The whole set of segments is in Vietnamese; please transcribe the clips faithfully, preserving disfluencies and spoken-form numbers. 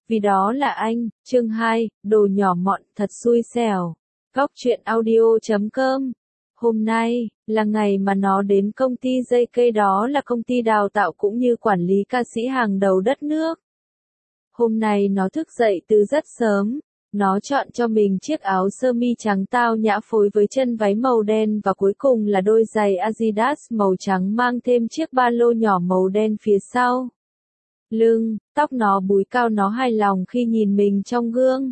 Vì đó là anh, chương hai, đồ nhỏ mọn, thật xui xẻo. Góc truyện audio chấm com. Hôm nay, là ngày mà nó đến công ty gi ca, đó là công ty đào tạo cũng như quản lý ca sĩ hàng đầu đất nước. Hôm nay nó thức dậy từ rất sớm. Nó chọn cho mình chiếc áo sơ mi trắng tao nhã phối với chân váy màu đen và cuối cùng là đôi giày Adidas màu trắng mang thêm chiếc ba lô nhỏ màu đen phía sau. Lưng, tóc nó búi cao, nó hài lòng khi nhìn mình trong gương.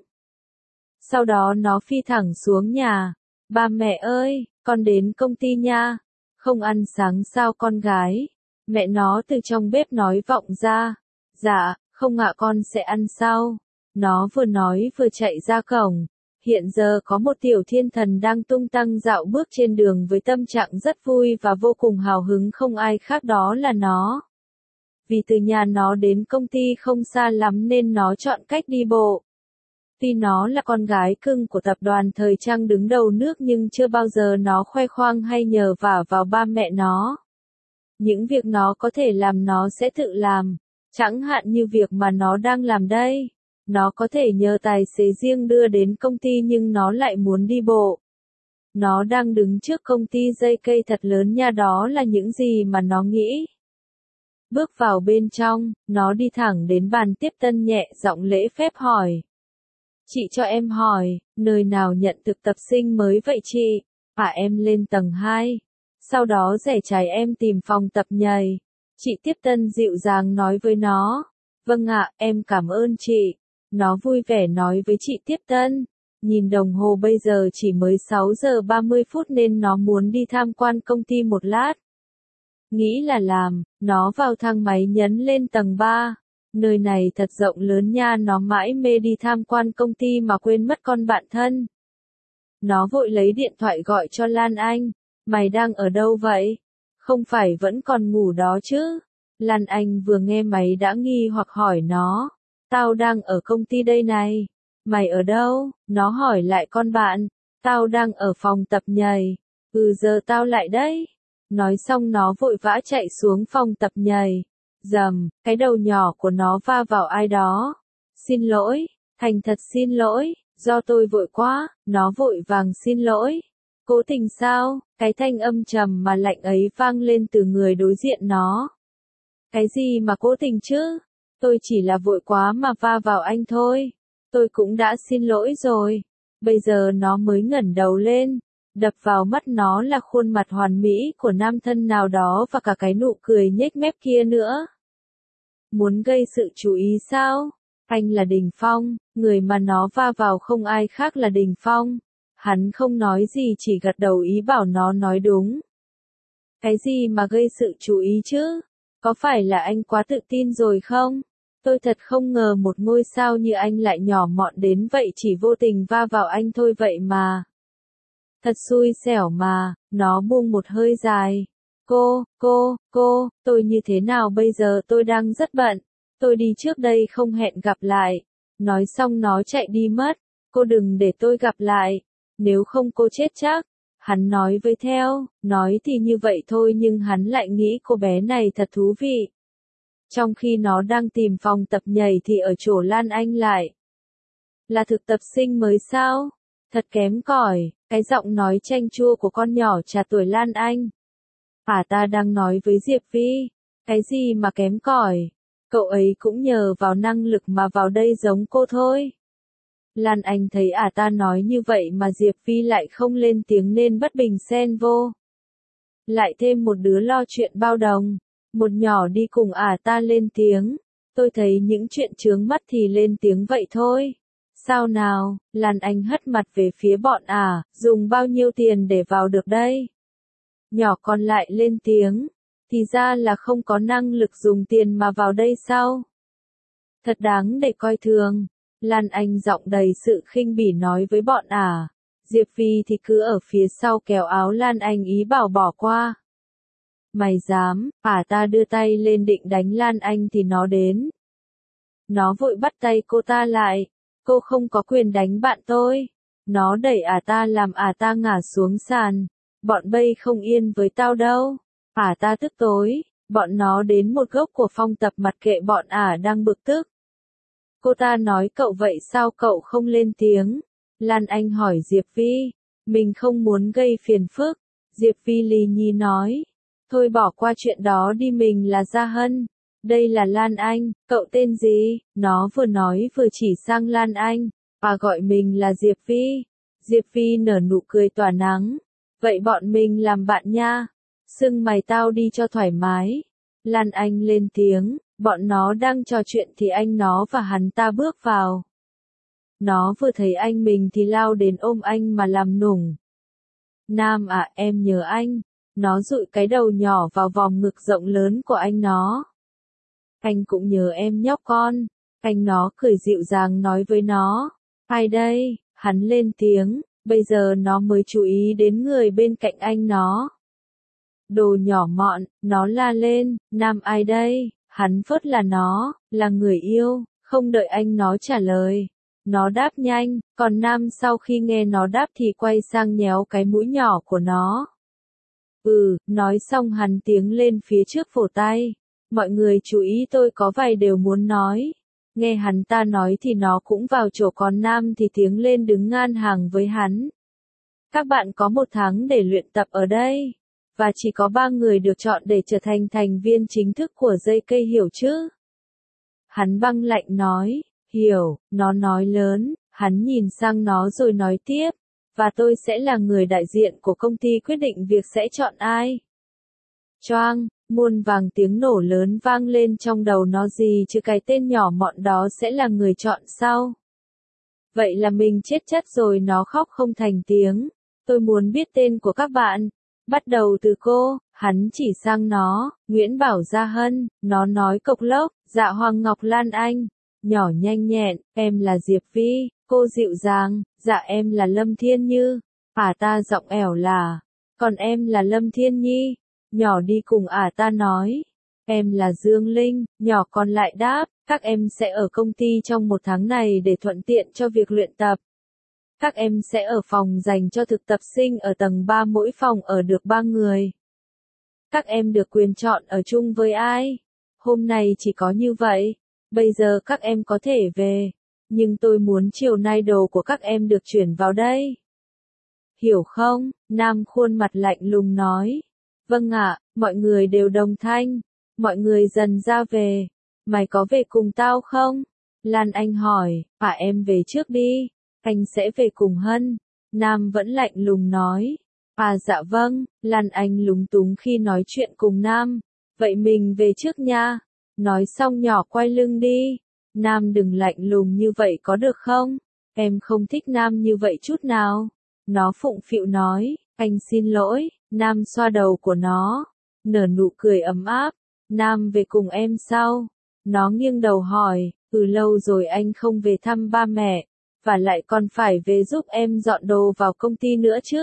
Sau đó nó phi thẳng xuống nhà. Ba mẹ ơi, con đến công ty nha. Không ăn sáng sao con gái? Mẹ nó từ trong bếp nói vọng ra. Dạ, không ạ, con sẽ ăn sau. Nó vừa nói vừa chạy ra cổng. Hiện giờ có một tiểu thiên thần đang tung tăng dạo bước trên đường với tâm trạng rất vui và vô cùng hào hứng, không ai khác đó là nó. Vì từ nhà nó đến công ty không xa lắm nên nó chọn cách đi bộ. Tuy nó là con gái cưng của tập đoàn thời trang đứng đầu nước nhưng chưa bao giờ nó khoe khoang hay nhờ vả vào ba mẹ nó. Những việc nó có thể làm nó sẽ tự làm, chẳng hạn như việc mà nó đang làm đây. Nó có thể nhờ tài xế riêng đưa đến công ty nhưng nó lại muốn đi bộ. Nó đang đứng trước công ty gi ca thật lớn nha, đó là những gì mà nó nghĩ. Bước vào bên trong, nó đi thẳng đến bàn tiếp tân, nhẹ giọng lễ phép hỏi. Chị cho em hỏi, nơi nào nhận thực tập sinh mới vậy chị? À, em lên tầng hai. Sau đó rẽ trái em tìm phòng tập nhảy. Chị tiếp tân dịu dàng nói với nó. Vâng ạ, em cảm ơn chị. Nó vui vẻ nói với chị tiếp tân. Nhìn đồng hồ bây giờ chỉ mới sáu giờ ba mươi phút nên nó muốn đi tham quan công ty một lát. Nghĩ là làm, nó vào thang máy nhấn lên tầng ba. Nơi này thật rộng lớn nha, nó mãi mê đi tham quan công ty mà quên mất con bạn thân. Nó vội lấy điện thoại gọi cho Lan Anh. Mày đang ở đâu vậy? Không phải vẫn còn ngủ đó chứ? Lan Anh vừa nghe máy đã nghi hoặc hỏi nó. Tao đang ở công ty đây này. Mày ở đâu? Nó hỏi lại con bạn. Tao đang ở phòng tập nhảy. Ừ, giờ tao lại đấy. Nói xong nó vội vã chạy xuống phòng tập nhảy. Dầm, cái đầu nhỏ của nó va vào ai đó. Xin lỗi, thành thật xin lỗi, do tôi vội quá. Nó vội vàng xin lỗi. Cố tình sao? Cái thanh âm trầm mà lạnh ấy vang lên từ người đối diện nó. Cái gì mà cố tình chứ? Tôi chỉ là vội quá mà va vào anh thôi. Tôi cũng đã xin lỗi rồi. Bây giờ nó mới ngẩng đầu lên. Đập vào mắt nó là khuôn mặt hoàn mỹ của nam thân nào đó và cả cái nụ cười nhếch mép kia nữa. Muốn gây sự chú ý sao? Anh là Đình Phong, người mà nó va vào không ai khác là Đình Phong. Hắn không nói gì, chỉ gật đầu ý bảo nó nói đúng. Cái gì mà gây sự chú ý chứ? Có phải là anh quá tự tin rồi không? Tôi thật không ngờ một ngôi sao như anh lại nhỏ mọn đến vậy, chỉ vô tình va vào anh thôi vậy mà. Thật xui xẻo mà, nó buông một hơi dài. Cô, cô, cô, tôi như thế nào bây giờ, tôi đang rất bận. Tôi đi trước đây, không hẹn gặp lại. Nói xong nó chạy đi mất. Cô đừng để tôi gặp lại. Nếu không cô chết chắc. Hắn nói với theo, nói thì như vậy thôi nhưng hắn lại nghĩ cô bé này thật thú vị. Trong khi nó đang tìm phòng tập nhảy thì ở chỗ Lan Anh lại. Là thực tập sinh mới sao? Thật kém cỏi, cái giọng nói chanh chua của con nhỏ trà tuổi Lan Anh. À, ta đang nói với Diệp Vi. Cái gì mà kém cỏi? Cậu ấy cũng nhờ vào năng lực mà vào đây giống cô thôi. Lan Anh thấy à ta nói như vậy mà Diệp Vi lại không lên tiếng nên bất bình xen vô. Lại thêm một đứa lo chuyện bao đồng. Một nhỏ đi cùng à ta lên tiếng. Tôi thấy những chuyện chướng mắt thì lên tiếng vậy thôi. Sao nào? Lan Anh hất mặt về phía bọn à, dùng bao nhiêu tiền để vào được đây? Nhỏ còn lại lên tiếng. Thì ra là không có năng lực dùng tiền mà vào đây sao? Thật đáng để coi thường. Lan Anh giọng đầy sự khinh bỉ nói với bọn à. Diệp Vi thì cứ ở phía sau kéo áo Lan Anh ý bảo bỏ qua. Mày dám? À, ta đưa tay lên định đánh Lan Anh thì nó đến. Nó vội bắt tay cô ta lại. Cô không có quyền đánh bạn tôi. Nó đẩy à ta làm à ta ngả xuống sàn. Bọn bay không yên với tao đâu. À ta tức tối. Bọn nó đến một góc của phòng tập mặc kệ bọn à đang bực tức. Cô ta nói cậu vậy sao cậu không lên tiếng? Lan Anh hỏi Diệp Vi. Mình không muốn gây phiền phức. Diệp Vi lì nhì nói. Thôi bỏ qua chuyện đó đi, mình là Gia Hân. Đây là Lan Anh, cậu tên gì? Nó vừa nói vừa chỉ sang Lan Anh. Và gọi mình là Diệp Vi. Diệp Vi nở nụ cười tỏa nắng. Vậy bọn mình làm bạn nha. Sưng mày tao đi cho thoải mái. Lan Anh lên tiếng. Bọn nó đang trò chuyện thì anh nó và hắn ta bước vào. Nó vừa thấy anh mình thì lao đến ôm anh mà làm nũng. Nam à, em nhớ anh. Nó dụi cái đầu nhỏ vào vòng ngực rộng lớn của anh nó. Anh cũng nhớ em nhóc con. Anh nó cười dịu dàng nói với nó. Ai đây? Hắn lên tiếng. Bây giờ nó mới chú ý đến người bên cạnh anh nó. Đồ nhỏ mọn, nó la lên. Nam ai đây? Hắn phớt là nó, là người yêu. Không đợi anh nó trả lời. Nó đáp nhanh, còn Nam sau khi nghe nó đáp thì quay sang nhéo cái mũi nhỏ của nó. Ừ, nói xong hắn tiến lên phía trước vỗ tay. Mọi người chú ý, tôi có vài điều muốn nói. Nghe hắn ta nói thì nó cũng vào chỗ, còn Nam thì tiến lên đứng ngang hàng với hắn. Các bạn có một tháng để luyện tập ở đây. Và chỉ có ba người được chọn để trở thành thành viên chính thức của dây cây, hiểu chứ? Hắn băng lạnh nói. Hiểu, nó nói lớn. Hắn nhìn sang nó rồi nói tiếp. Và tôi sẽ là người đại diện của công ty quyết định việc sẽ chọn ai. Choang, muôn vàng tiếng nổ lớn vang lên trong đầu nó, gì chứ cái tên nhỏ mọn đó sẽ là người chọn sau. Vậy là mình chết chắc rồi, nó khóc không thành tiếng. Tôi muốn biết tên của các bạn. Bắt đầu từ cô, hắn chỉ sang nó, Nguyễn Bảo Gia Hân, nó nói cộc lốc, dạ Hoàng Ngọc Lan Anh. Nhỏ nhanh nhẹn, em là Diệp Vi, cô dịu dàng, dạ em là Lâm Thiên Như. Ả ta giọng ẻo là, còn em là Lâm Thiên Nhi. Nhỏ đi cùng ả ta nói, em là Dương Linh, nhỏ còn lại đáp, các em sẽ ở công ty trong một tháng này để thuận tiện cho việc luyện tập. Các em sẽ ở phòng dành cho thực tập sinh ở tầng ba, mỗi phòng ở được ba người. Các em được quyền chọn ở chung với ai. Hôm nay chỉ có như vậy. Bây giờ các em có thể về. Nhưng tôi muốn chiều nay đồ của các em được chuyển vào đây. Hiểu không? Nam khuôn mặt lạnh lùng nói. Vâng ạ, mọi người đều đồng thanh. Mọi người dần ra về. Mày có về cùng tao không? Lan Anh hỏi. À em về trước đi. Anh sẽ về cùng Hân. Nam vẫn lạnh lùng nói. À dạ vâng. Lan Anh lúng túng khi nói chuyện cùng Nam. Vậy mình về trước nha. Nói xong nhỏ quay lưng đi. Nam đừng lạnh lùng như vậy có được không? Em không thích Nam như vậy chút nào. Nó phụng phịu nói. Anh xin lỗi. Nam xoa đầu của nó. Nở nụ cười ấm áp. Nam về cùng em sao? Nó nghiêng đầu hỏi. Ừ, lâu rồi anh không về thăm ba mẹ. Và lại còn phải về giúp em dọn đồ vào công ty nữa chứ.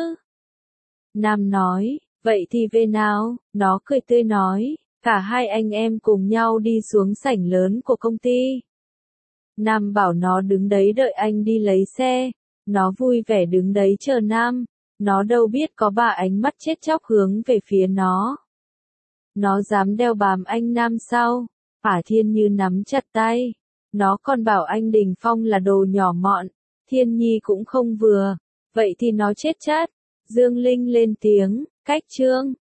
Nam nói. Vậy thì về nào? Nó cười tươi nói. Cả hai anh em cùng nhau đi xuống sảnh lớn của công ty. Nam bảo nó đứng đấy đợi anh đi lấy xe. Nó vui vẻ đứng đấy chờ Nam. Nó đâu biết có ba ánh mắt chết chóc hướng về phía nó. Nó dám đeo bám anh Nam sao? Ả Thiên Như nắm chặt tay. Nó còn bảo anh Đình Phong là đồ nhỏ mọn. Thiên Nhi cũng không vừa. Vậy thì nó chết chát. Dương Linh lên tiếng. Cách chương.